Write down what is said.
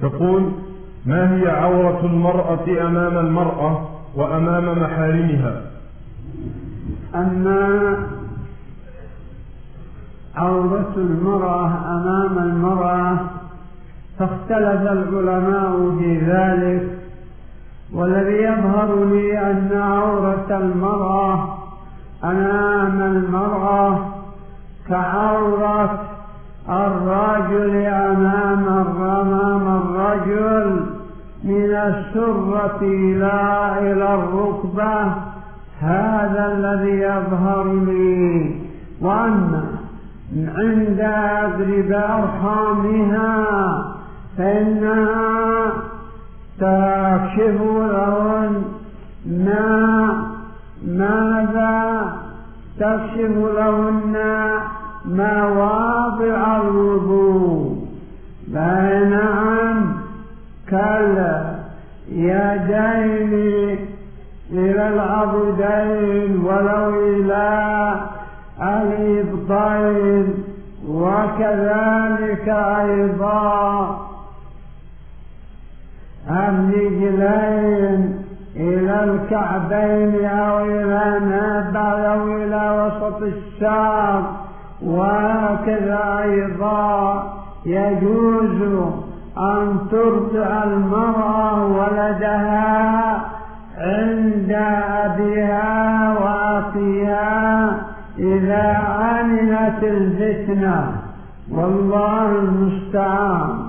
تقول: ما هي عورة المرأة أمام المرأة وأمام محارمها؟ أما عورة المرأة أمام المرأة فاختلف العلماء في ذلك، والذي يظهر لي أن عورة المرأة أمام المرأة كعورة الرجل أمام الرجل من السرة إلى الركبة. هذا الذي يظهر لي، وأن عند أضرب أرحامها فإنها تكشف لهن ماذا تكشف لهن مواضع الوضوء، بينهم كاليدين إلى العضدين ولو إلى الإبطين، وكذلك أيضا الرجلين إلى الكعبين أو إلى النابع أو إلى وسط الساق. وهكذا أيضا يجوز أن ترضع المرأة ولدها عند أبيها وأخيها إذا أمنت الفتنة، والله المستعان.